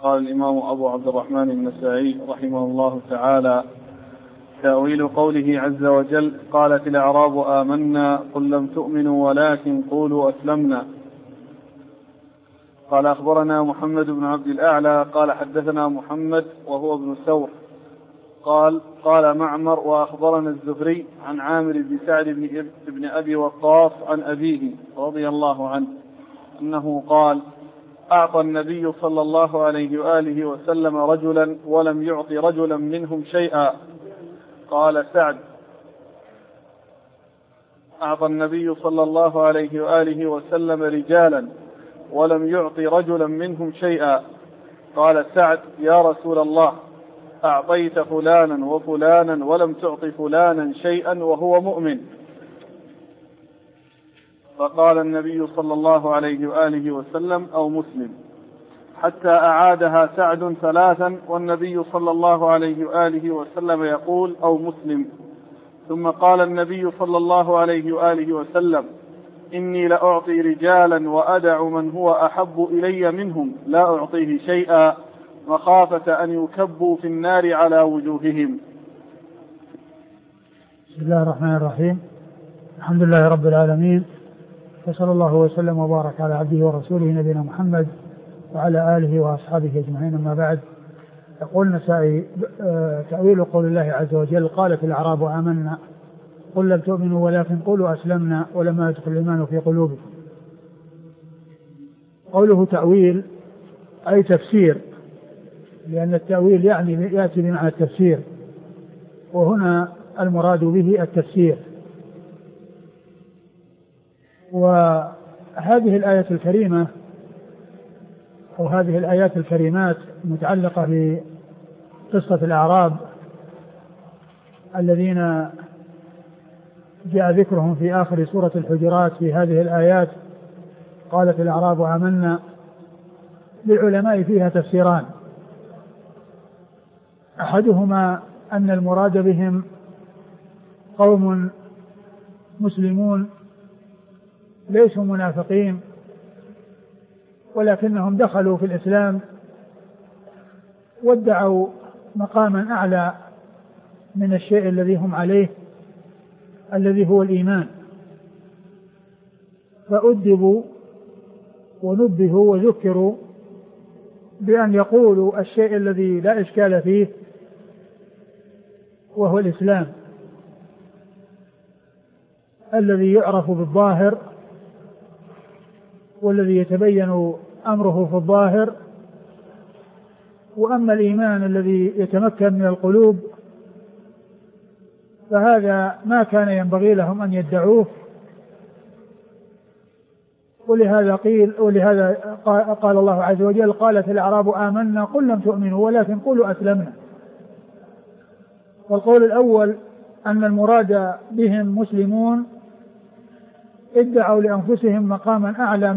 قال الإمام أبو عبد الرحمن النسائي رحمه الله تعالى: تأويل قوله عز وجل: قالت الأعراب آمنا قل لم تؤمنوا ولكن قولوا أسلمنا. قال أخبرنا محمد بن عبد الأعلى قال حدثنا محمد وهو ابن ثور قال معمر وأخبرنا الزهري عن عامر بن سعد بن أبي وقاص عن أبيه رضي الله عنه أنه قال: أعطى النبي صلى الله عليه وآله وسلم رجلا ولم يعط رجلا منهم شيئا. قال سعد: أعطى النبي صلى الله عليه وآله وسلم رجالا ولم يعط رجلا منهم شيئا. قال سعد: يا رسول الله، أعطيت فلانا وفلانا ولم تعط فلانا شيئا وهو مؤمن. فقال النبي صلى الله عليه وآله وسلم: أو مسلم، حتى أعادها سعد ثلاثا والنبي صلى الله عليه وآله وسلم يقول: أو مسلم. ثم قال النبي صلى الله عليه وآله وسلم: إني لأعطي رجالا وأدع من هو أحب إلي منهم لا أعطيه شيئا مخافة أن يكبوا في النار على وجوههم. بسم الله الرحمن الرحيم. الحمد لله رب العالمين، وصلى الله وسلم وبارك على عبده ورسوله نبينا محمد وعلى آله وأصحابه أجمعين. أما بعد، يقول النسائي: تأويل قول الله عز وجل: قالت الأعراب آمنا قل لم تؤمنوا ولكن قولوا أسلمنا ولما يدخل الإيمان في قلوبكم. قوله تأويل أي تفسير، لأن التأويل يأتي بمعنى التفسير، وهنا المراد به التفسير. وهذه الآية الكريمة أو هذه الآيات الكريمات متعلقة بقصة الأعراب الذين جاء ذكرهم في آخر سورة الحجرات في هذه الآيات. قالت الأعراب آمنا، للعلماء فيها تفسيران: أحدهما أن المراد بهم قوم مسلمون ليسوا منافقين، ولكنهم دخلوا في الإسلام وادعوا مقاما أعلى من الشيء الذي هم عليه الذي هو الإيمان، فأدبوا ونبهوا وذكروا بأن يقولوا الشيء الذي لا إشكال فيه وهو الإسلام الذي يعرف بالظاهر والذي يتبين أمره في الظاهر. وأما الإيمان الذي يتمكن من القلوب فهذا ما كان ينبغي لهم أن يدعوه. ولهذا قال الله عز وجل: قالت الأعراب آمنا قل لم تؤمنوا ولكن قولوا أسلمنا. والقول الأول أن المراد بهم مسلمون ادعوا لأنفسهم مقاما أعلى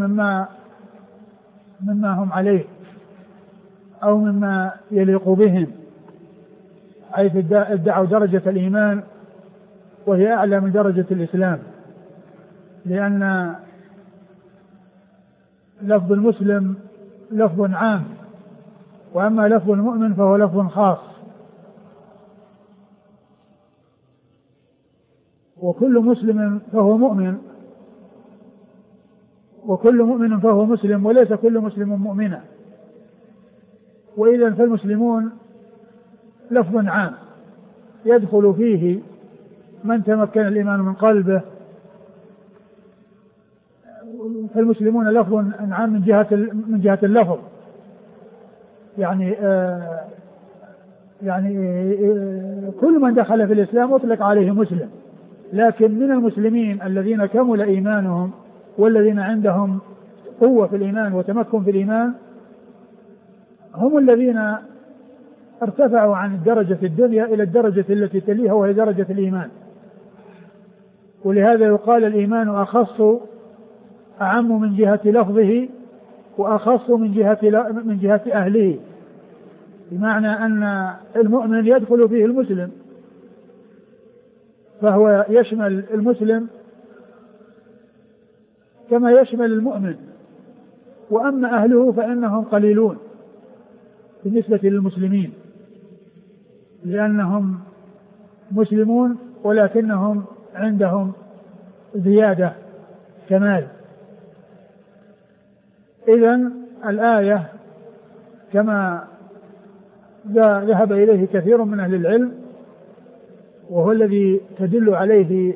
مما هم عليه أو مما يليق بهم، حيث ادعوا درجة الإيمان وهي أعلى من درجة الإسلام، لأن لفظ المسلم لفظ عام، وأما لفظ المؤمن فهو لفظ خاص. وكل مسلم فهو مؤمن، وكل مؤمن فهو مسلم، وليس كل مسلم مؤمنا. وإذا فالمسلمون لفظ عام يدخل فيه من تمكن الإيمان من قلبه، فالمسلمون لفظ عام من جهة اللفظ، يعني كل من دخل في الإسلام أطلق عليه مسلم. لكن من المسلمين الذين كمل إيمانهم والذين عندهم قوة في الإيمان وتمكن في الإيمان هم الذين ارتفعوا عن درجة الدنيا إلى الدرجة التي تليها وهي درجة الإيمان. ولهذا يقال الإيمان أخص أعم من جهة لفظه وأخص من جهة أهله، بمعنى أن المؤمن يدخل فيه المسلم فهو يشمل المسلم كما يشمل المؤمن. وأما أهله فإنهم قليلون، بالنسبة للمسلمين، لأنهم مسلمون ولكنهم عندهم زيادة كمال. إذن الآية كما ذهب إليه كثير من أهل العلم، وهو الذي تدل عليه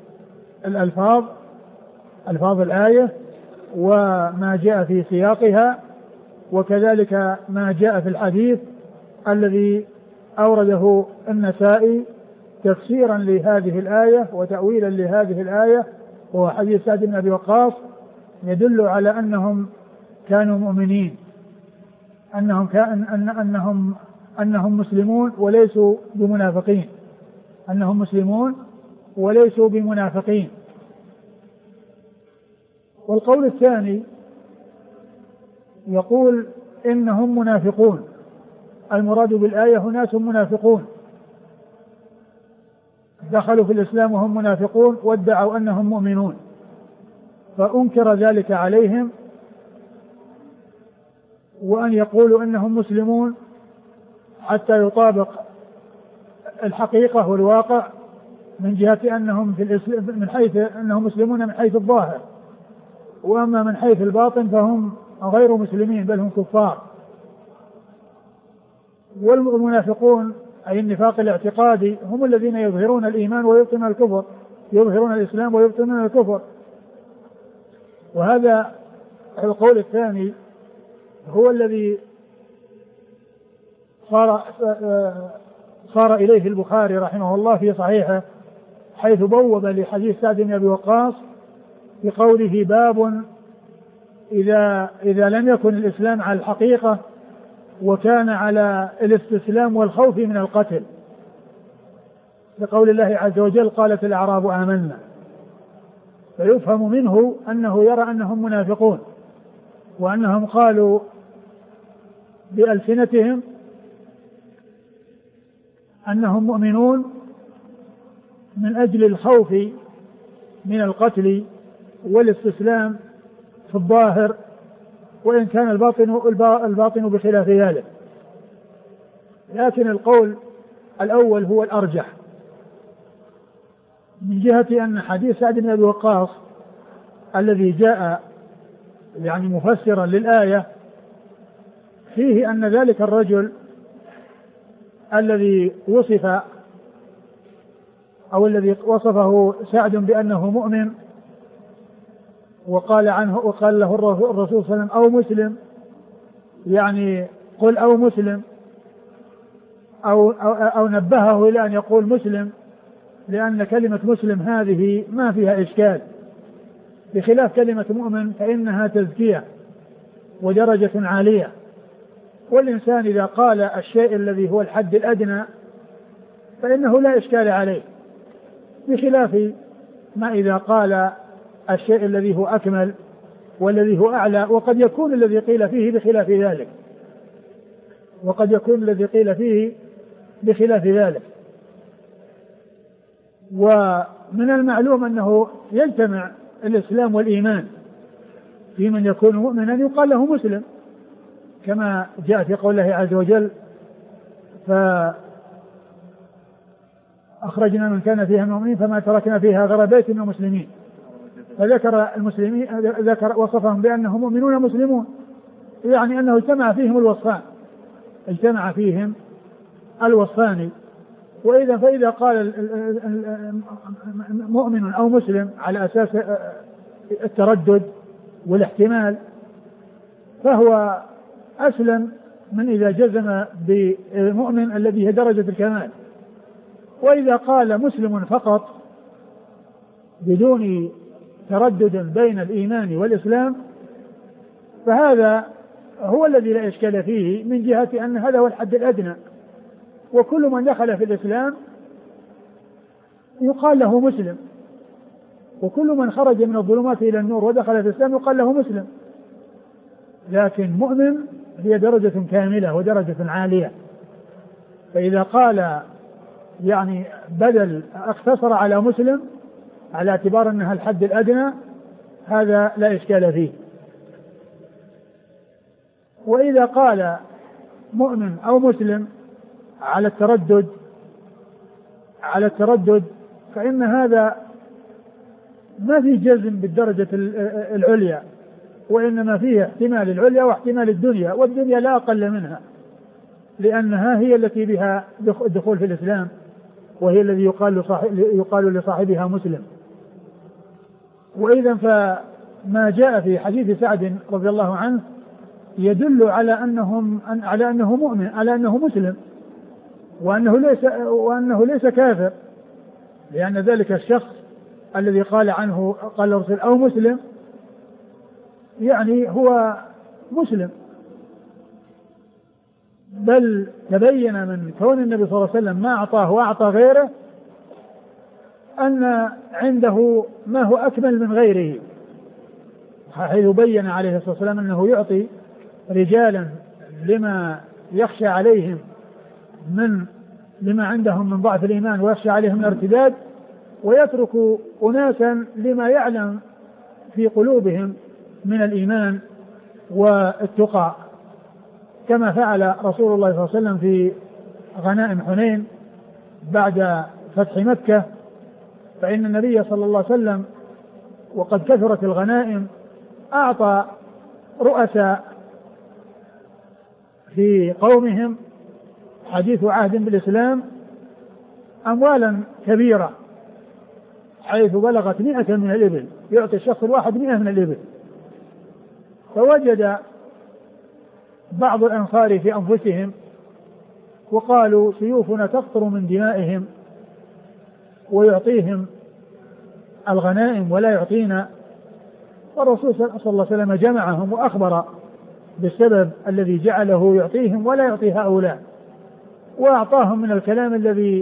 ألفاظ الآية وما جاء في سياقها، وكذلك ما جاء في الحديث الذي أورده النسائي تفسيرا لهذه الآية وتأويلا لهذه الآية، وهو حديث سعد بن أبي وقاص، يدل على أنهم كانوا مؤمنين، أنهم مسلمون وليسوا بمنافقين، أنهم مسلمون وليسوا بمنافقين. والقول الثاني يقول إنهم منافقون، المراد بالآية ناس منافقون دخلوا في الإسلام وهم منافقون وادعوا أنهم مؤمنون، فأنكر ذلك عليهم، وأن يقولوا أنهم مسلمون حتى يطابق الحقيقة والواقع من جهة أنهم في الإسلام من حيث أنهم مسلمون من حيث الظاهر، وأما من حيث الباطن فهم غير مسلمين بل هم كفار. والمنافقون أي النفاق الاعتقادي هم الذين يظهرون الإيمان ويبطنون الكفر، يظهرون الإسلام ويبطنون الكفر. وهذا القول الثاني هو الذي صار إليه البخاري رحمه الله في صحيحه، حيث بوب لحديث سعد بن أبي وقاص بقوله باب إذا لم يكن الإسلام على الحقيقة وكان على الاستسلام والخوف من القتل، لقول الله عز وجل قالت الأعراب آمنا، فيفهم منه أنه يرى أنهم منافقون، وأنهم قالوا بألسنتهم أنهم مؤمنون من أجل الخوف من القتل والاستسلام في الظاهر، وإن كان الباطن بخلاف ذلك. لكن القول الأول هو الأرجح من جهة أن حديث سعد بن أبي وقاص الذي جاء يعني مفسرا للآية فيه أن ذلك الرجل الذي وصف أو الذي وصفه سعد بأنه مؤمن وقال له الرسول صلى الله عليه وسلم أو مسلم، يعني قل أو مسلم، أو نبهه إلى أن يقول مسلم، لأن كلمة مسلم هذه ما فيها إشكال، بخلاف كلمة مؤمن فإنها تزكية ودرجة عالية. والإنسان إذا قال الشيء الذي هو الحد الأدنى فإنه لا إشكال عليه، بخلاف ما إذا قال الشيء الذي هو أكمل والذي هو أعلى، وقد يكون الذي قيل فيه بخلاف ذلك، ومن المعلوم أنه يجتمع الإسلام والإيمان في من يكون مؤمنا يقال له مسلم، كما جاء في قول الله عز وجل فأخرجنا من كان فيها المؤمنين فما تركنا فيها غير بيت من المسلمين، فذكر المسلمين وصفهم بأنهم مؤمنون مسلمون، يعني أنه اجتمع فيهم الوصفان. فإذا قال مؤمن أو مسلم على أساس التردد والاحتمال فهو أسلم من إذا جزم بمؤمن الذي هي درجة الكمال. وإذا قال مسلم فقط بدون تردد بين الإيمان والإسلام فهذا هو الذي لا إشكال فيه، من جهة أن هذا هو الحد الأدنى، وكل من دخل في الإسلام يقال له مسلم، وكل من خرج من الظلمات إلى النور ودخل في الإسلام يقال له مسلم. لكن مؤمن هي درجة كاملة ودرجة عالية، فإذا قال يعني بدل اقتصر على مسلم على اعتبار أنها الحد الأدنى هذا لا إشكال فيه. وإذا قال مؤمن أو مسلم على التردد فإن هذا ما في جزم بالدرجة العليا، وإنما فيه احتمال العليا واحتمال الدنيا، والدنيا لا أقل منها، لأنها هي التي بها الدخول في الإسلام، وهي الذي يقال لصاحبها مسلم. وإذا فما جاء في حديث سعد رضي الله عنه يدل على أنه مؤمن، على أنه مسلم، وأنه ليس كافر، لأن ذلك الشخص الذي قال عنه قال الرسول أو مسلم يعني هو مسلم. بل تبين من كون النبي صلى الله عليه وسلم ما أعطاه وأعطى غيره أن عنده ما هو أكمل من غيره، حيث بين عليه الصلاة والسلام أنه يعطي رجالا لما يخشى عليهم لما عندهم من ضعف الإيمان ويخشى عليهم الارتداد، ويترك أناسا لما يعلم في قلوبهم من الإيمان والتقى، كما فعل رسول الله صلى الله عليه وسلم في غنائم حنين بعد فتح مكة. فإن النبي صلى الله عليه وسلم وقد كثرت الغنائم أعطى رؤساء في قومهم حديث عهد بالإسلام أموالا كبيرة، حيث بلغت 100 من الإبل، يعطي الشخص الواحد 100 من الإبل. فوجد بعض الأنصار في أنفسهم وقالوا سيوفنا تقطر من دمائهم ويعطيهم الغنائم ولا يعطينا. والرسول صلى الله عليه وسلم جمعهم وأخبر بالسبب الذي جعله يعطيهم ولا يعطي هؤلاء، وأعطاهم من الكلام الذي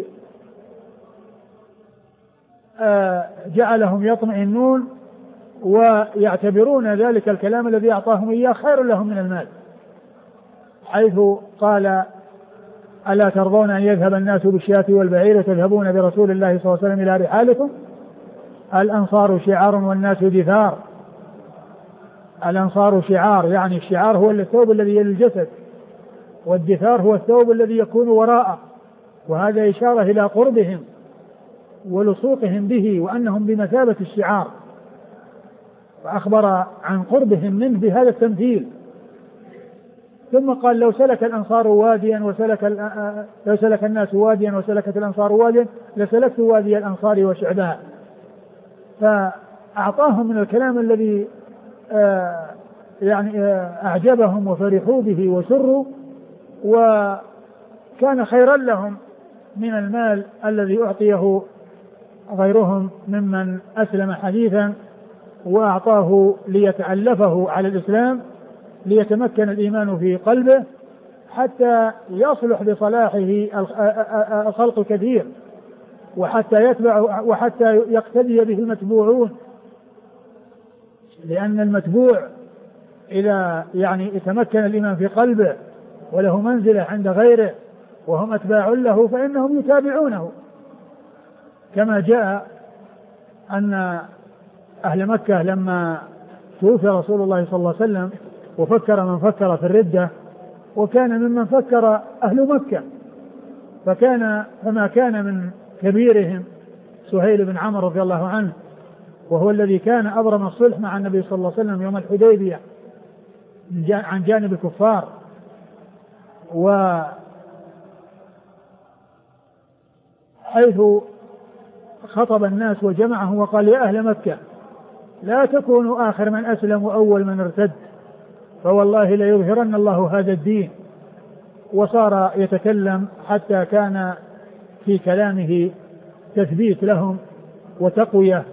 جعلهم يطمئنون ويعتبرون ذلك الكلام الذي أعطاهم إياه خير لهم من المال، حيث قال ألا ترضون أن يذهب الناس بالشاة والبعير وتذهبون برسول الله صلى الله عليه وسلم إلى رحالكم؟ الأنصار شعار والناس دثار. الأنصار شعار، يعني الشعار هو الثوب الذي يلي الجسد، والدثار هو الثوب الذي يكون وراءه، وهذا إشارة إلى قربهم ولصوقهم به وأنهم بمثابة الشعار، وأخبر عن قربهم منه بهذا التمثيل. ثم قال لو سلك الأنصار واديا لو سلك الناس واديا وسلكت الأنصار واديا لسلكت وادي الأنصار وشعبها. فأعطاهم من الكلام الذي أعجبهم وفرحوا به وسروا، وكان خيرا لهم من المال الذي أعطيه غيرهم ممن أسلم حديثا وأعطاه ليتألفه على الإسلام، ليتمكن الإيمان في قلبه حتى يصلح بصلاحه الخلق الكثير، وحتى يتبع وحتى يقتدي به المتبوعون. لأن المتبوع إذا يتمكن الإيمان في قلبه وله منزلة عند غيره وهم أتباع له فإنهم يتابعونه، كما جاء أن أهل مكة لما توفي رسول الله صلى الله عليه وسلم وفكر من فكر في الردة، وكان ممن فكر أهل مكة، فما كان من كبيرهم سهيل بن عمرو رضي الله عنه، وهو الذي كان أبرم الصلح مع النبي صلى الله عليه وسلم يوم الحديبية عن جانب الكفار، وحيث خطب الناس وجمعهم وقال يا أهل مكة لا تكونوا آخر من أسلم وأول من ارتد، فوالله ليظهرن الله هذا الدين. وصار يتكلم حتى كان في كلامه تثبيت لهم وتقوية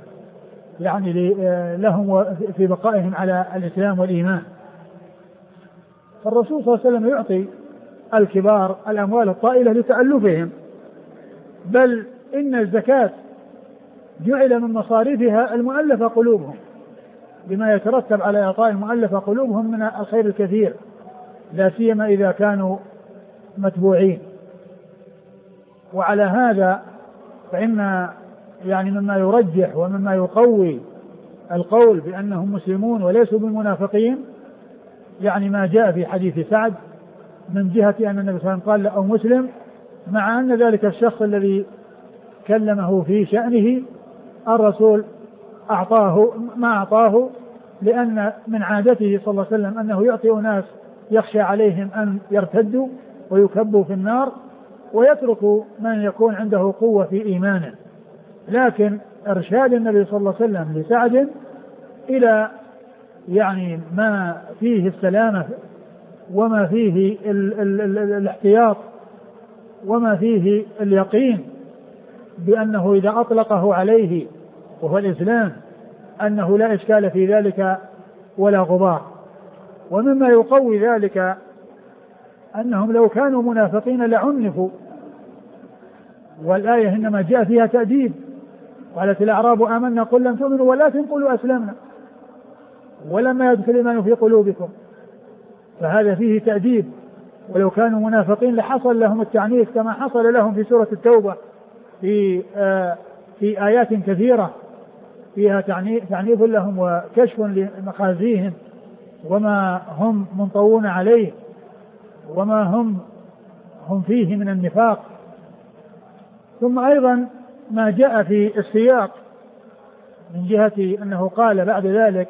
لهم في بقائهم على الإسلام والإيمان. فالرسول صلى الله عليه وسلم يعطي الكبار الأموال الطائلة لتألفهم، بل إن الزكاة جعل من مصاريفها المؤلفة قلوبهم، بما يترتب على إعطاء المؤلفة قلوبهم من الخير الكثير، لا سيما إذا كانوا متبوعين. وعلى هذا فإن مما يرجح ومما يقوي القول بأنهم مسلمون وليسوا بالمنافقين ما جاء في حديث سعد من جهة أن النبي صلى الله عليه وسلم قال له أو مسلم، مع أن ذلك الشخص الذي كلمه في شأنه الرسول أعطاه ما أعطاه، لأن من عادته صلى الله عليه وسلم أنه يعطي أناس يخشى عليهم أن يرتدوا ويكبوا في النار، ويترك من يكون عنده قوة في إيمانه. لكن إرشاد النبي صلى الله عليه وسلم لسعد إلى يعني ما فيه السلامة وما فيه الاحتياط وما فيه اليقين بأنه إذا أطلقه عليه وهو الإسلام أنه لا إشكال في ذلك ولا غبار. ومما يقوي ذلك أنهم لو كانوا منافقين لعنفوا، والآية إنما جاء فيها تأديب، قالت الأعراب آمنا قل لم تؤمنوا ولكن قولوا أسلمنا ولما يدخل الإيمان في قلوبكم، فهذا فيه تأديب. ولو كانوا منافقين لحصل لهم التعنيف كما حصل لهم في سورة التوبة في آيات كثيرة فيها تعنيف لهم وكشف لمخازيهم وما هم منطوون عليه وما هم فيه من النفاق. ثم أيضا ما جاء في السياق من جهة أنه قال بعد ذلك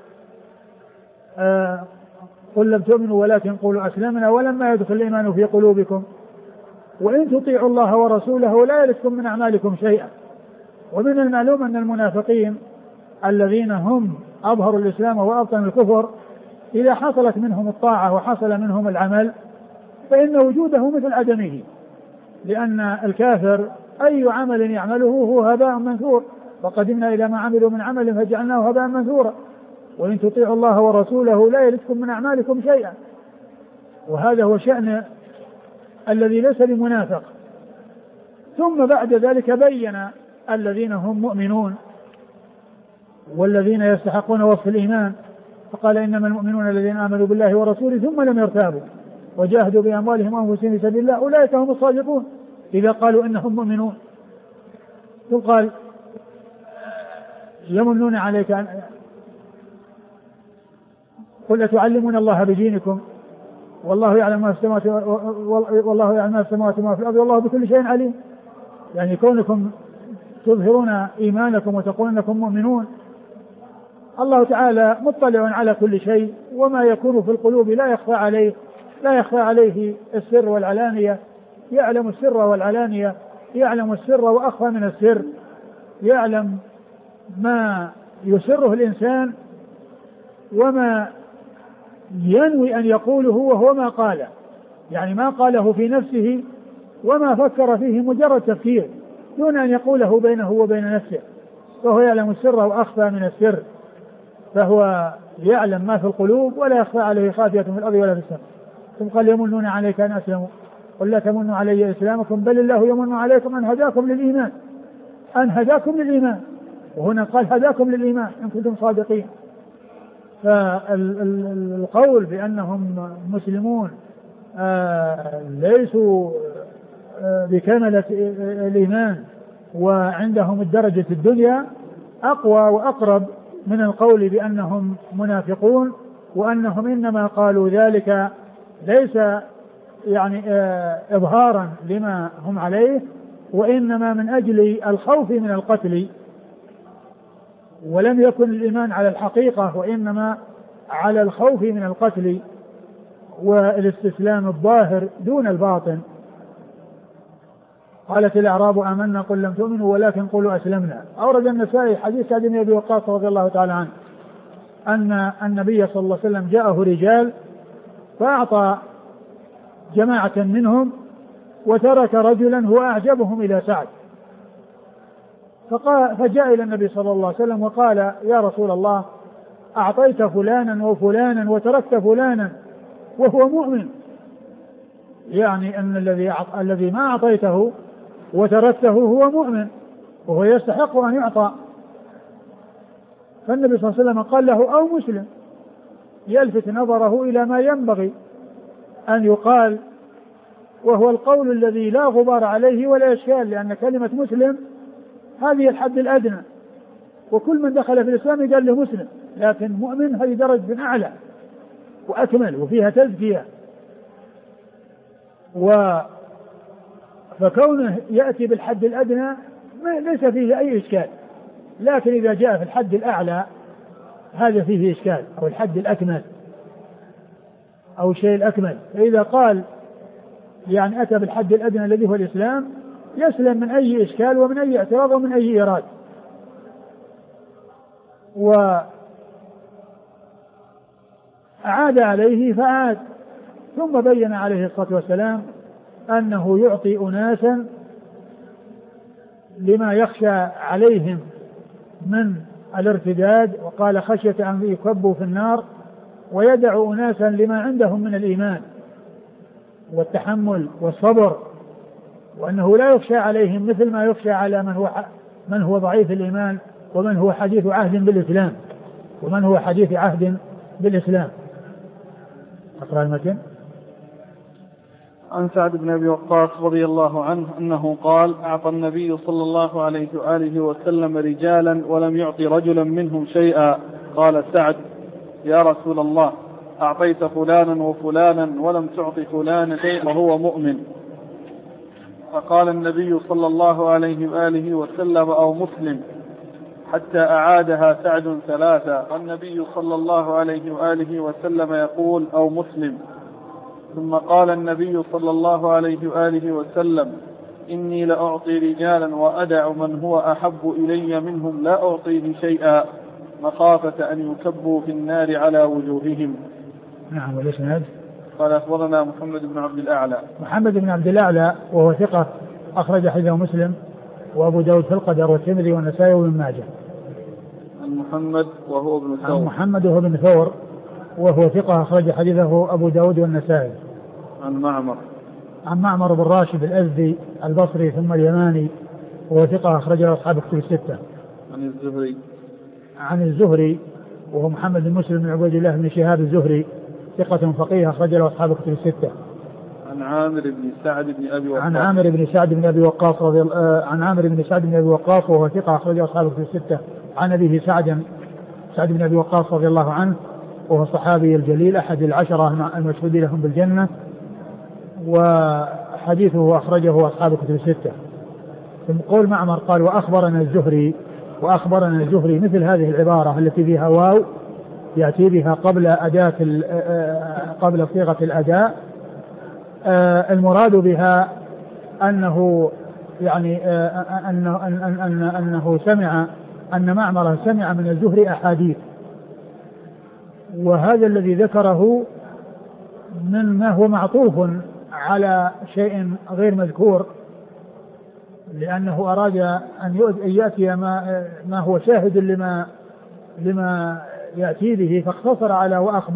قل لم تؤمنوا ولكن قولوا أسلمنا ولما يدخل الإيمان في قلوبكم وإن تطيعوا الله ورسوله لا يلدكم من أعمالكم شيئا. ومن المعلوم أن المنافقين الذين هم أظهروا الإسلام وأبطنوا الكفر إذا حصلت منهم الطاعة وحصل منهم العمل فإن وجوده مثل عدمه، لأن الكافر أي عمل يعمله هو هباء منثور، وقدمنا إلى ما عملوا من عمل فجعلناه هباء منثورا وإن تطيعوا الله ورسوله لا يلدكم من أعمالكم شيئا. وهذا هو شأن الذي ليس بمنافق. ثم بعد ذلك بين الذين هم مؤمنون والذين يستحقون وصف الإيمان، فقال إنما المؤمنون الذين آمنوا بالله ورسوله ثم لم يرتابوا وجاهدوا بأموالهم وأنفسهم في سبيل الله أولئك هم الصادقون إذا قالوا إنهم مؤمنون. ثم قال يمنون عليك أن قل أتعلمون الله بدينكم والله يعلم ما في السماوات والله يعلم ما في السماوات وما في الأرض والله بكل شيء عليم. يعني كونكم تظهرون إيمانكم وتقولون أنكم مؤمنون، الله تعالى مطلع على كل شيء وما يكون في القلوب لا يخفى عليه السر والعلانية، يعلم السر والعلانية، يعلم السر وأخفى من السر، يعلم ما يسره الإنسان وما ينوي أن يقوله وهو ما قاله، يعني ما قاله في نفسه وما فكر فيه مجرد تفكير دون أن يقوله بينه وبين نفسه، فهو يعلم السر وأخفى من السر، فهو يعلم ما في القلوب ولا يخفى عليه خافية في الأرض ولا في السماء. ثم قال يمنون عليك أن أسلموا قل لا تمنوا علي إسلامكم بل الله يمن عليكم أن هداكم للإيمان وهنا قال هداكم للإيمان إن كنتم صادقين. فالقول بأنهم مسلمون ليسوا بكاملة الإيمان وعندهم الدرجة الدنيا أقوى وأقرب من القول بأنهم منافقون وأنهم إنما قالوا ذلك ليس يعني إظهارا لما هم عليه وإنما من أجل الخوف من القتل، ولم يكن الإيمان على الحقيقة وإنما على الخوف من القتل والاستسلام الظاهر دون الباطن. قالت الأعراب آمنا قل لم تؤمنوا ولكن قولوا أسلمنا. أورد النسائي حديث سعد بن أبي وقاص رضي الله تعالى عنه أن النبي صلى الله عليه وسلم جاءه رجال فأعطى جماعة منهم وترك رجلا هو أعجبهم إلى سعد، فجاء إلى النبي صلى الله عليه وسلم وقال يا رسول الله أعطيت فلانا وفلانا وتركت فلانا وهو مؤمن، يعني أن الذي ما أعطيته وتركته هو مؤمن وهو يستحق أن يعطى. فالنبي صلى الله عليه وسلم قال له أو مسلم، يلفت نظره إلى ما ينبغي أن يقال وهو القول الذي لا غبار عليه ولا إشكال، لأن كلمة مسلم هذه الحد الأدنى وكل من دخل في الإسلام قال له مسلم، لكن مؤمن هذه درجة أعلى وأكمل وفيها تزكية. فكونه يأتي بالحد الأدنى ليس فيه أي إشكال، لكن إذا جاء في الحد الأعلى هذا فيه إشكال، أو الحد الأكمل أو الشيء الأكمل. فإذا قال يعني أتى بالحد الأدنى الذي هو الإسلام يسلم من أي إشكال ومن أي اعتراض ومن أي إيراد. وأعاد عليه فعاد، ثم بين عليه الصلاة والسلام أنه يعطي أناسا لما يخشى عليهم من الارتداد، وقال خشية أن يكبوا في النار، ويدع أناسا لما عندهم من الإيمان والتحمل والصبر، وأنه لا يخشى عليهم مثل ما يخشى على من هو ضعيف الإيمان ومن هو حديث عهد بالإسلام. أقرأ المتن. عن سعد بن أبي وقاص رضي الله عنه أنه قال: أعطى النبي صلى الله عليه وآله وسلم رجالا ولم يعطي رجلا منهم شيئا. قال سعد: يا رسول الله، أعطيت فلانا وفلانا ولم تعط فلانا شيئا وهو مؤمن. فقال النبي صلى الله عليه وآله وسلم: أو مسلم، حتى أعادها سعد ثلاثا، والنبي صلى الله عليه وآله وسلم يقول: أو مسلم. ثم قال النبي صلى الله عليه وآله وسلم: إني لأعطي رجالا وأدع من هو أحب إلي منهم لا أعطيه شيئا، مخافة أن يكبوا في النار على وجوههم. نعم. والإسناد قال: أخبرنا محمد بن عبد الأعلى. محمد بن عبد الأعلى وهو ثقة أخرج حديثه مسلم وأبو داود في القدر والترمذي والنسائي وابن ماجه. عن محمد وهو ابن ثور. عن محمد وهو ابن ثور وهو ثقة أخرج حديثه أبو داود والنسائي. عن معمر بن راشد الأزدي البصري ثم اليماني وهو ثقة أخرج له أصحاب كتب الستة. عن الزهري وهو محمد بن مسلم بن عبيد الله بن شهاب الزهري ثقة فقيه أخرج له أصحاب كتب الستة. عن عامر بن سعد بن أبي وقاص. عن عامر بن سعد بن أبي وقاص وهو ثقة أخرج له أصحاب كتب الستة. عن أبيه سعد بن أبي وقاص رضي الله عنه وهو صحابي الجليل أحد العشرة المشهود لهم بالجنة، وحديثه أخرجه أصحاب كتب الستة. ثم قول معمر قال: وأخبرنا الزهري مثل هذه العبارة التي فيها واو يأتي بها قبل صيغة الأداء، المراد بها أنه يعني أنه سمع أن معمر سمع من الزهري أحاديث، وهذا الذي ذكره مما هو معطوف على شيء غير مذكور، لأنه أراد أن يأتي ما هو شاهد لما يأتي به، فاقتصر على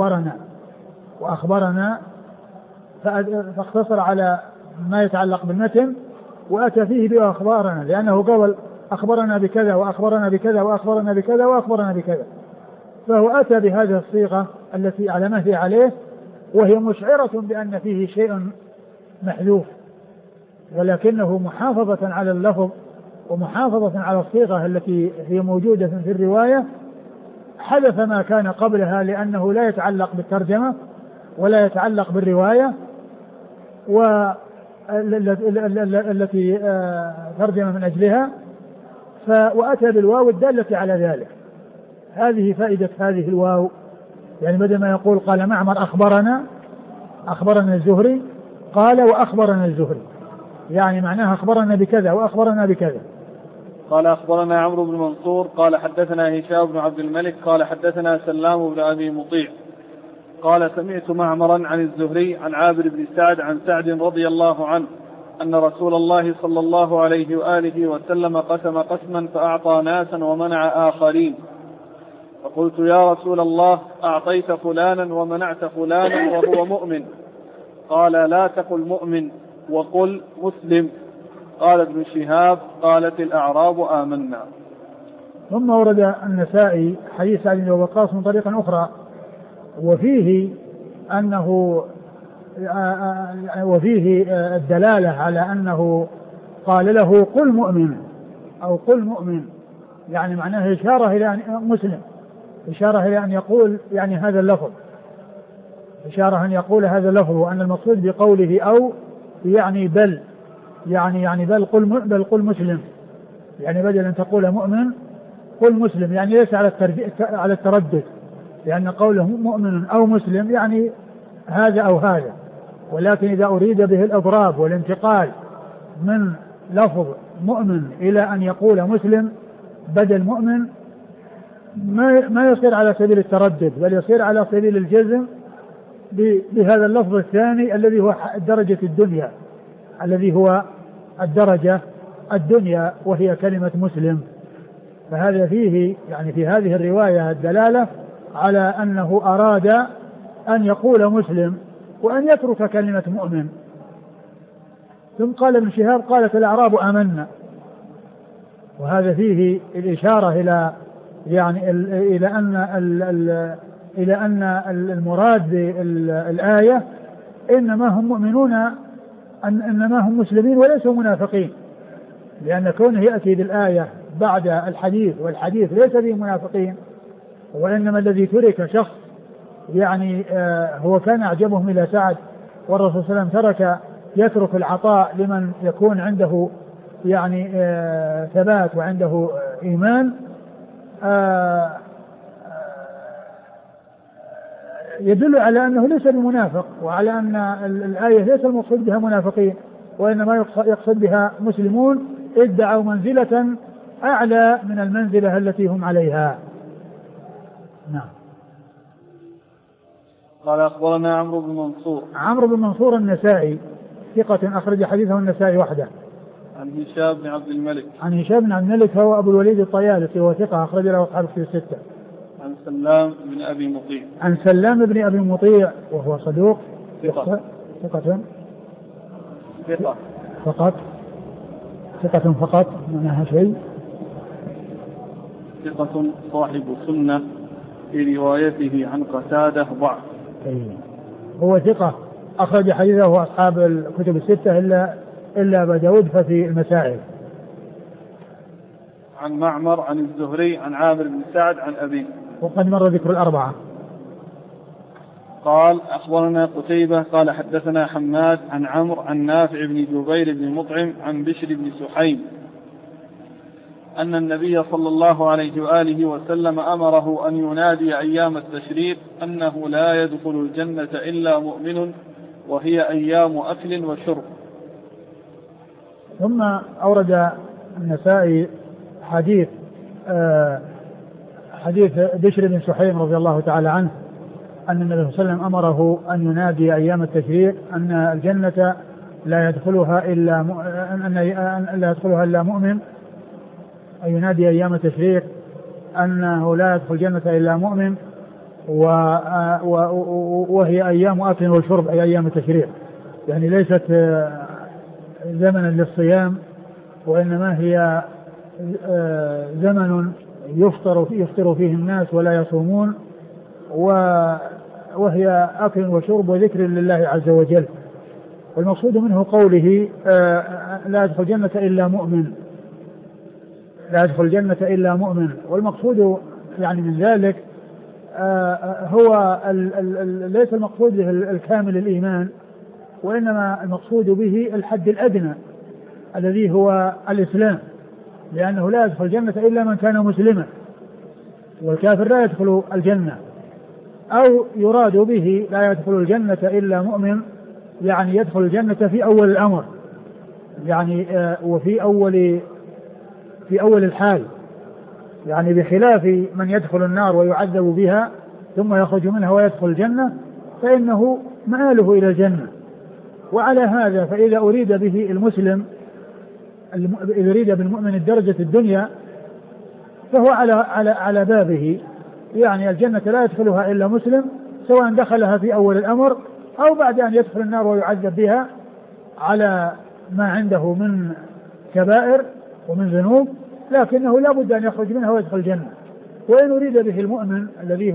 وأخبرنا فاقتصر على ما يتعلق بالمتن وأتى فيه بأخبارنا، لأنه قال أخبرنا بكذا وأخبرنا بكذا وأخبرنا بكذا وأخبرنا بكذا، فهو أتى بهذه الصيغة التي على ما هي عليه، وهي مشعرة بأن فيه شيء محذوف، ولكنه محافظة على اللفظ ومحافظة على الصيغة التي هي موجودة في الرواية، حذف ما كان قبلها لأنه لا يتعلق بالترجمة ولا يتعلق بالرواية التي ترجم من أجلها، وأتى بالواو الدالة على ذلك. هذه فائدة هذه الواو، يعني بدل ما يقول قال معمر أخبرنا الزهري قال وأخبرنا الزهري، يعني معناها أخبرنا بكذا وأخبرنا بكذا. قال: أخبرنا عمرو بن منصور قال حدثنا هشام بن عبد الملك قال حدثنا سلام بن أبي مطيع قال: سمعت معمرا عن الزهري عن عامر بن سعد عن سعد رضي الله عنه أن رسول الله صلى الله عليه وآله وسلم قسم قسما فأعطى ناسا ومنع آخرين، فقلت: يا رسول الله، أعطيت فلانا ومنعت فلانا وهو مؤمن. قال: لا تقل مؤمن وقل مسلم. قال ابن شهاب: قالت الأعراب آمنا. ثم ورد النسائي حديث سعد بن وقاص من طريقة أخرى، وفيه الدلالة على أنه قال له قل مؤمن أو قل مؤمن، يعني معناه إشارة إلى مسلم، إشارة إلى أن يقول يعني هذا اللفظ، إشارة أن يقول هذا اللفظ، وأن المقصود بقوله أو يعني بل بل قل مسلم، يعني بدل أن تقول مؤمن قل مسلم، يعني ليس على التردد، لأن قوله مؤمن أو مسلم يعني هذا أو هذا، ولكن إذا أريد به الإضراب والانتقال من لفظ مؤمن إلى أن يقول مسلم بدل مؤمن ما يصير على سبيل التردد، بل يصير على سبيل الجزم بهذا اللفظ الثاني الذي هو الدرجة الدنيا، الذي هو الدرجة الدنيا وهي كلمة مسلم. فهذا فيه يعني في هذه الرواية الدلالة على أنه أراد أن يقول مسلم وأن يترك كلمة مؤمن. ثم قال ابن شهاب قالت الأعراب آمنا، وهذا فيه الإشارة إلى أن المراد بالآية إنما هم مؤمنون، إنما هم مسلمين وليسوا منافقين، لأن كونه يأتي بالآية بعد الحديث والحديث ليس فيه منافقين، وإنما الذي ترك شخص يعني هو كان أعجبهم إلى سعد، والرسول صلى الله عليه وسلم يترك العطاء لمن يكون عنده يعني ثبات وعنده إيمان، يدل على أنه ليس بمنافق، وعلى أن الآية ليس المقصود بها منافقين، وإنما يقصد بها مسلمون ادعوا منزلة أعلى من المنزلة التي هم عليها. نعم. قال أخبرنا عمرو بن منصور النسائي ثقة أخرج حديثه النسائي وحده. عن هشام بن عبد الملك هو أبو الوليد الطيالسي وهو ثقة أخرج له أصحاب في الستة. عن سلام بن أبي مطيع وهو صدوق ثقة فقط معناها شيء، ثقة صاحب سنة في روايته عن قتادة ضعف. هو ثقة أخرج حديثه أصحاب الكتب الستة إلا أبا داود ففي المسائل. عن معمر عن الزهري عن عامر بن سعد عن أبيه، وقد مر ذكر الأربعة. قال أخبرنا قتيبة قال حدثنا حماد عن عمرو عن نافع بن جبير بن مطعم عن بشر بن سحيم أن النبي صلى الله عليه وآله وسلم أمره أن ينادي أيام التشريق أنه لا يدخل الجنة إلا مؤمن وهي أيام أكل وشرب. ثم أورد النسائي حديث بشر بن سحيم رضي الله تعالى عنه أن النبي صلى الله عليه وسلم أمره أن ينادي أيام التشريق أن الجنة لا يدخلها إلا مؤمن، أن ينادي أيام التشريق أنه لا يدخل الجنة إلا مؤمن وهي أيام أكل وشرب، أي أيام التشريق، يعني ليست زمنا للصيام، وإنما هي زمن يفطر فيه الناس ولا يصومون، وهي أكل وشرب وذكر لله عز وجل. والمقصود منه قوله لا يدخل الجنة إلا مؤمن، والمقصود يعني من ذلك هو ليس المقصود به الكامل الإيمان، وإنما المقصود به الحد الأدنى الذي هو الإسلام، لأنه لا يدخل الجنة إلا من كان مسلما، والكافر لا يدخل الجنة. أو يراد به لا يدخل الجنة إلا مؤمن، يعني يدخل الجنة في أول الأمر، يعني وفي أول الحال، يعني بخلاف من يدخل النار ويعذب بها ثم يخرج منها ويدخل الجنة، فإنه مآله إلى الجنة. وعلى هذا فإذا أريد به المسلم، إذا أريد بالمؤمن الدرجة الدنيا، فهو على بابه، يعني الجنة لا يدخلها إلا مسلم، سواء دخلها في أول الأمر أو بعد أن يدخل النار ويعذب بها على ما عنده من كبائر ومن ذنوب، لكنه لا بد أن يخرج منها ويدخل الجنة. وإن أريد به المؤمن الذي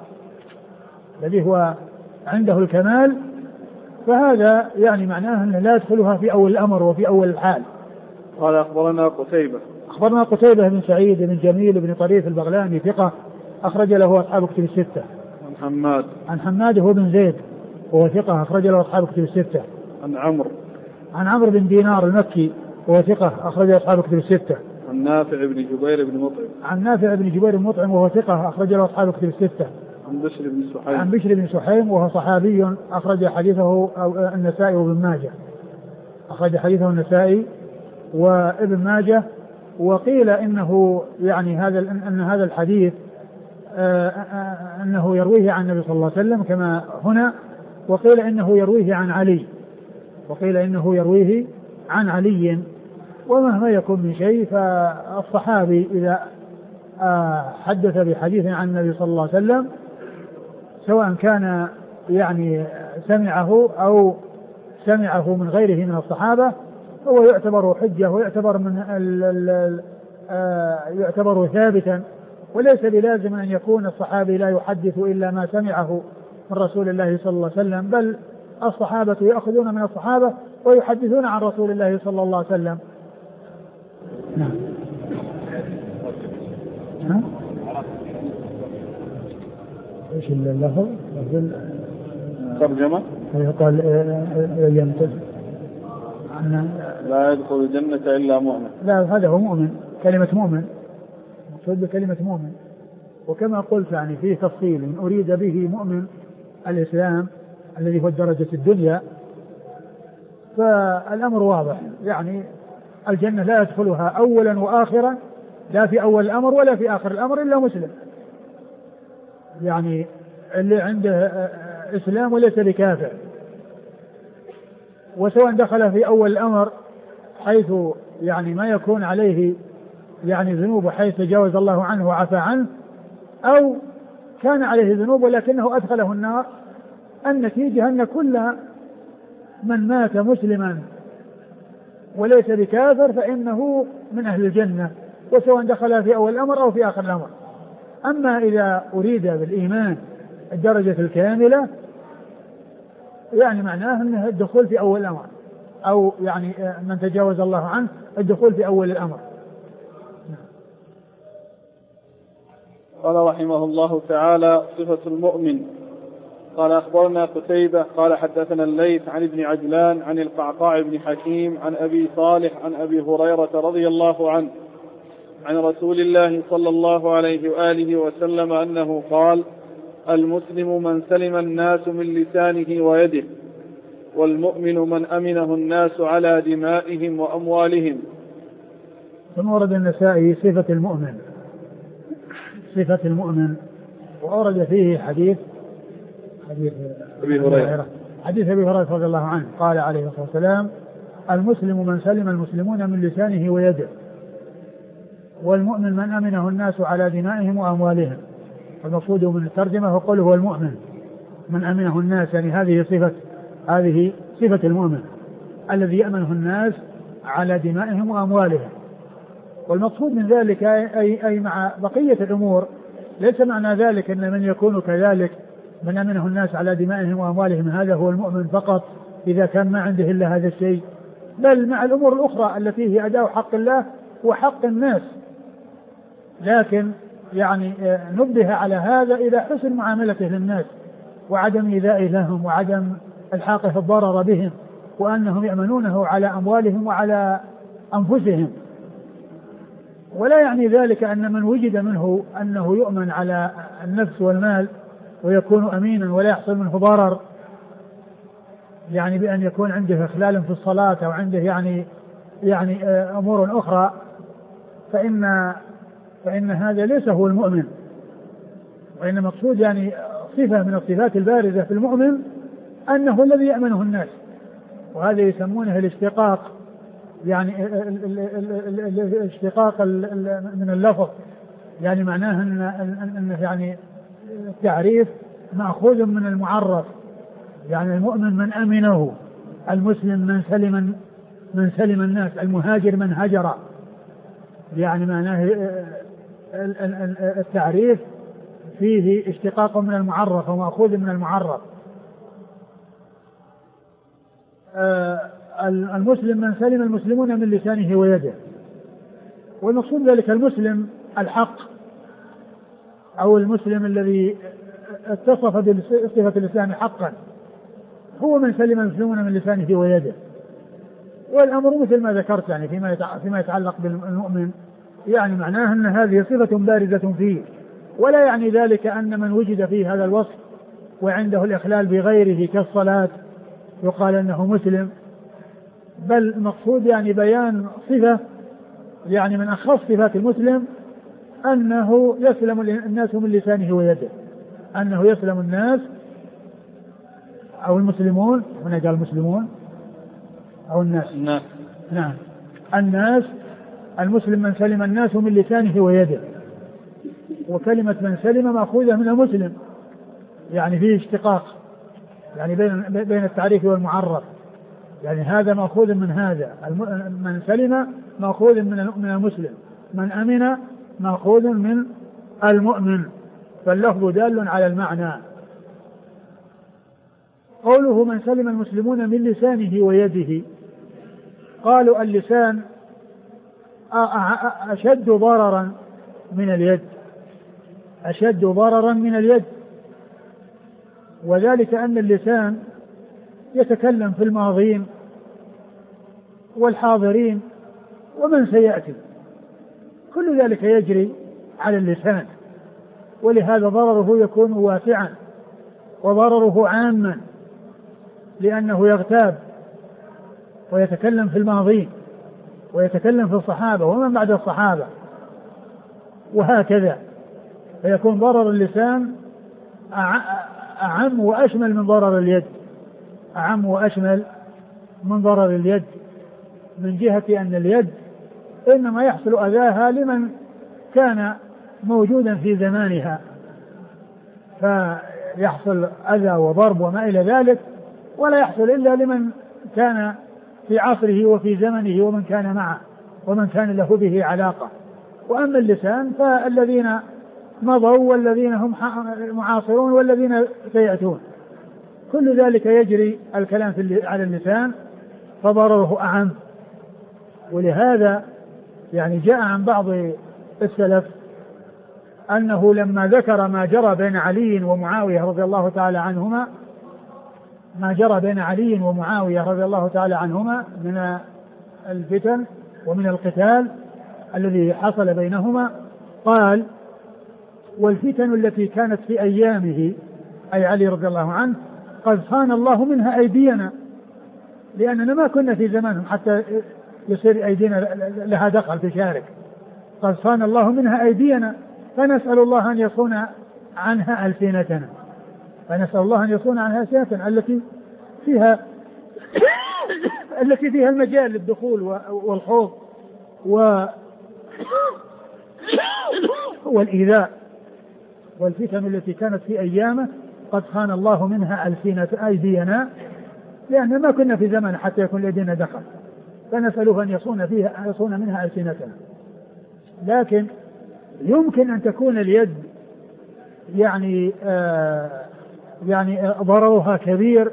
هو عنده الكمال، فهذا يعني معناه أنه لا يدخلها في أول الأمر وفي أول الحال. قال أخبرنا قتيبة بن سعيد بن جميل بن طريف البغلاني ثقة أخرج له أصحاب كتب الستة. عن حماد هو بن زيد وهو ثقة أخرج له أصحاب كتب الستة. عن عن عمرو بن دينار المكي وهو ثقة أخرج أصحاب كتب الستة. عن نافع بن جبير بن مطعم. عن نافع بن جبير بن مطعم وهو ثقة أخرج له أصحاب كتب الستة. عن بشر بن سحيم. عن بشر بن سحيم وهو صحابي أخرج حديثه النسائي وابن ماجه. أخرج حديثه النسائي وابن ماجه. وقيل إنه يعني أن هذا الحديث أنه يرويه عن النبي صلى الله عليه وسلم كما هنا، وقيل إنه يرويه عن علي، وقيل إنه يرويه عن علي. ومهما يكون من شيء فالصحابي إذا حدث بحديث عن النبي صلى الله عليه وسلم سواء كان يعني سمعه أو سمعه من غيره من الصحابة هو يعتبر حجة ويعتبر يعتبر ثابتا، وليس بلازم أن يكون الصحابي لا يحدث إلا ما سمعه من رسول الله صلى الله عليه وسلم، بل الصحابة يأخذون من الصحابة ويحدثون عن رسول الله صلى الله عليه وسلم. نعم. ايش اللفظ؟ ترجمة. قال لا يدخل الجنة إلا مؤمن. لا، هذا هو مؤمن، كلمة مؤمن مقصود بكلمة مؤمن. وكما قلت يعني فيه تفصيل أريد به مؤمن الإسلام الذي هو الدرجة الدنيا، فالأمر واضح، يعني الجنة لا يدخلها أولا وآخرا، لا في أول الأمر ولا في آخر الأمر إلا مسلم، يعني اللي عنده إسلام وليس بكافر. وسواء دخل في أول الأمر حيث يعني ما يكون عليه يعني ذنوب حيث تجاوز الله عنه وعفى عنه، أو كان عليه ذنوب ولكنه أدخله النار، النتيجة أن كل من مات مسلما وليس بكافر فإنه من أهل الجنة، وسواء دخل في أول الأمر أو في آخر الأمر. أما إذا أريد بالإيمان الدرجة الكاملة يعني معناه أنه الدخول في أول الأمر، أو يعني من تجاوز الله عنه الدخول في أول الأمر. قال رحمه الله تعالى: صفة المؤمن. قال: أخبرنا قتيبة قال حدثنا الليث عن ابن عجلان عن القعقاع بن حكيم عن أبي صالح عن أبي هريرة رضي الله عنه عن رسول الله صلى الله عليه وآله وسلم أنه قال: المسلم من سلم الناس من لسانه ويده، والمؤمن من أمنه الناس على دمائهم وأموالهم. ثم ورد النسائي صفة المؤمن، صفة المؤمن، وأورد فيه حديث أبي هريرة، حديث أبي هريرة رضي الله عنه قال عليه الصلاة والسلام: المسلم من سلم المسلمون من لسانه ويده، والمؤمن من أمنه الناس على دمائهم وأموالهم. المقصود من الترجمة هو قوله هو المؤمن من أمنه الناس، يعني هذه صفة المؤمن الذي يأمنه الناس على دمائهم وأموالهم. والمقصود من ذلك أي مع بقية الأمور، ليس معنى ذلك أن من يكون كذلك من أمنه الناس على دمائهم وأموالهم هذا هو المؤمن فقط إذا كان ما عنده إلا هذا الشيء، بل مع الأمور الأخرى التي هي أداء حق الله وحق الناس. لكن يعني نبه على هذا إذا حسن معاملته للناس وعدم إيذائه لهم وعدم الحاقه الضرر بهم، وأنهم يأمنونه على أموالهم وعلى أنفسهم. ولا يعني ذلك أن من وجد منه أنه يؤمن على النفس والمال ويكون أمينا ولا يحصل منه ضرر، يعني بأن يكون عنده إخلال في الصلاة أو عنده يعني أمور أخرى، فإن هذا ليس هو المؤمن. وإن مقصود يعني صفة من الصفات البارزة في المؤمن أنه الذي يأمنه الناس، وهذا يسمونه الاشتقاق، يعني الاشتقاق من اللفظ، يعني معناه أن يعني التعريف مأخوذ من المعرف، يعني المؤمن من أمنه، المسلم من سلم الناس، المهاجر من هجر، يعني معناه التعريف فيه اشتقاق من المعرف ومأخوذ من المعرف. المسلم من سلم المسلمون من لسانه ويده، والمقصود ذلك المسلم الحق أو المسلم الذي اتصف بصفة الإسلام حقا هو من سلم المسلمون من لسانه ويده. والأمر مثل ما ذكرت يعني فيما يتعلق بالمؤمن، يعني معناه أن هذه صفة بارزة فيه، ولا يعني ذلك أن من وجد فيه هذا الوصف وعنده الإخلال بغيره كالصلاة يقال أنه مسلم، بل المقصود يعني بيان صفة يعني من أخص صفات المسلم أنه يسلم الناس من لسانه ويده، أنه يسلم الناس أو المسلمون، هنا قال المسلمون أو الناس. نعم الناس، المسلم من سلم الناس من لسانه ويده، وكلمة من سلم مأخوذة من المسلم، يعني فيه اشتقاق يعني بين التعريف والمعرف، يعني هذا مأخوذ من هذا، من سلم مأخوذ من المسلم، من أمن مأخوذ من المؤمن، فاللفظ دال على المعنى. قوله من سلم المسلمون من لسانه ويده، قالوا اللسان أشد ضررا من اليد، أشد ضررا من اليد، وذلك أن اللسان يتكلم في الماضين والحاضرين ومن سيأتي، كل ذلك يجري على اللسان، ولهذا ضرره يكون واسعا وضرره عاما، لأنه يغتاب ويتكلم في الماضين ويتكلم في الصحابة ومن بعد الصحابة وهكذا، فيكون ضرر اللسان أعم وأشمل من ضرر اليد، أعم وأشمل من ضرر اليد، من جهة أن اليد إنما يحصل أذاها لمن كان موجودا في زمانها، فيحصل أذى وضرب وما إلى ذلك، ولا يحصل إلا لمن كان في عصره وفي زمنه ومن كان معه ومن كان له به علاقة. وأما اللسان فالذين مضوا والذين هم معاصرون والذين سيأتون، كل ذلك يجري الكلام على اللسان فضرره أعم. ولهذا يعني جاء عن بعض السلف أنه لما ذكر ما جرى بين علي ومعاوية رضي الله تعالى عنهما، ما جرى بين علي ومعاوية رضي الله تعالى عنهما من الفتن ومن القتال الذي حصل بينهما، قال والفتن التي كانت في أيامه أي علي رضي الله عنه قد صان الله منها أيدينا، لأننا ما كنا في زمانهم حتى يصير أيدينا لها دخل تشارك، قد صان الله منها أيدينا فنسأل الله أن يصون عنها ألسنتنا، فنسأل الله أن يصون عنها ألسنتنا التي فيها المجال للدخول والخوض والإيذاء. والفتن التي كانت في أيامه قد خان الله منها أيدينا، لأن ما كنا في زمن حتى يكون لدينا دخل، فنسأله أن يصون منها ألسنتنا. لكن يمكن أن تكون اليد يعني ضررها كبير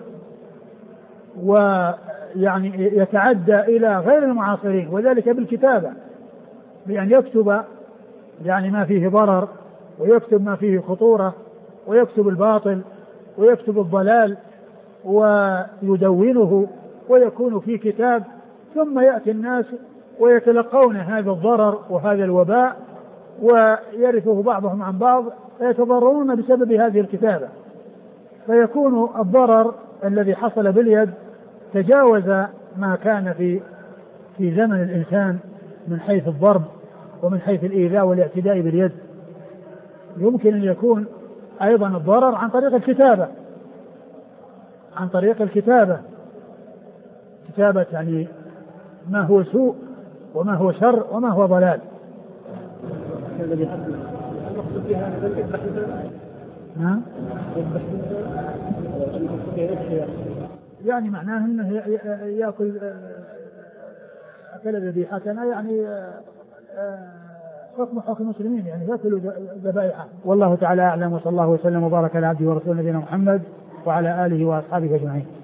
ويعني يتعدى إلى غير المعاصرين، وذلك بالكتابة، بأن يكتب يعني ما فيه ضرر ويكتب ما فيه خطورة ويكتب الباطل ويكتب الضلال ويدونه ويكون في كتاب، ثم يأتي الناس ويتلقون هذا الضرر وهذا الوباء ويرثه بعضهم عن بعض فيتضررون بسبب هذه الكتابة، فيكون الضرر الذي حصل باليد تجاوز ما كان في زمن الإنسان من حيث الضرب ومن حيث الإيذاء والاعتداء باليد. يمكن أن يكون أيضا الضرر عن طريق الكتابة، عن طريق الكتابة، كتابة يعني ما هو سوء وما هو شر وما هو ضلال. يعني معناه أنه يأكل أكل ذبيحتنا، يعني حكم المسلمين، يعني يأكلوا ذبائحه. والله تعالى أعلم، وصلى الله وسلم وبارك على عبده ورسوله نبينا محمد وعلى آله وأصحابه أجمعين.